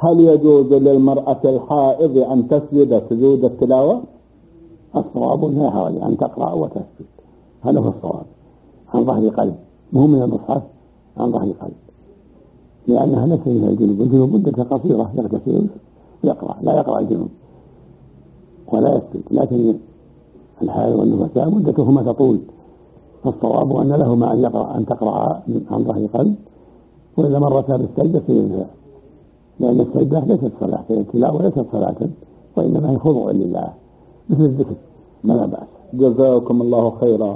هل يجوز للمرأة الحائض أن تسجد سجود التلاوة؟ الصواب لا حرج أن تقرأ وتسجد، هذا هو الصواب، عن ظهر قلب، مو من المصحف، عن ظهر قلب، لأنها ليست من الجنوب. الجنوب مدة قصيرة يغتسل ويقرأ، لا يقرأ الجنوب ولا يسجد، لكن الحائض والنفساء مدتهما تطول، فالصواب أن لهما أن يقرأ، أن تقرأ عن ظهر قلب، وإذا مرتا بالسجدة فينفع، لأن السجدة ليست صلاة، التلاوة ليست صلاة، وإنما هي خضوع لله مثل الذكر، ما لا بأس. جزاكم الله خيرا.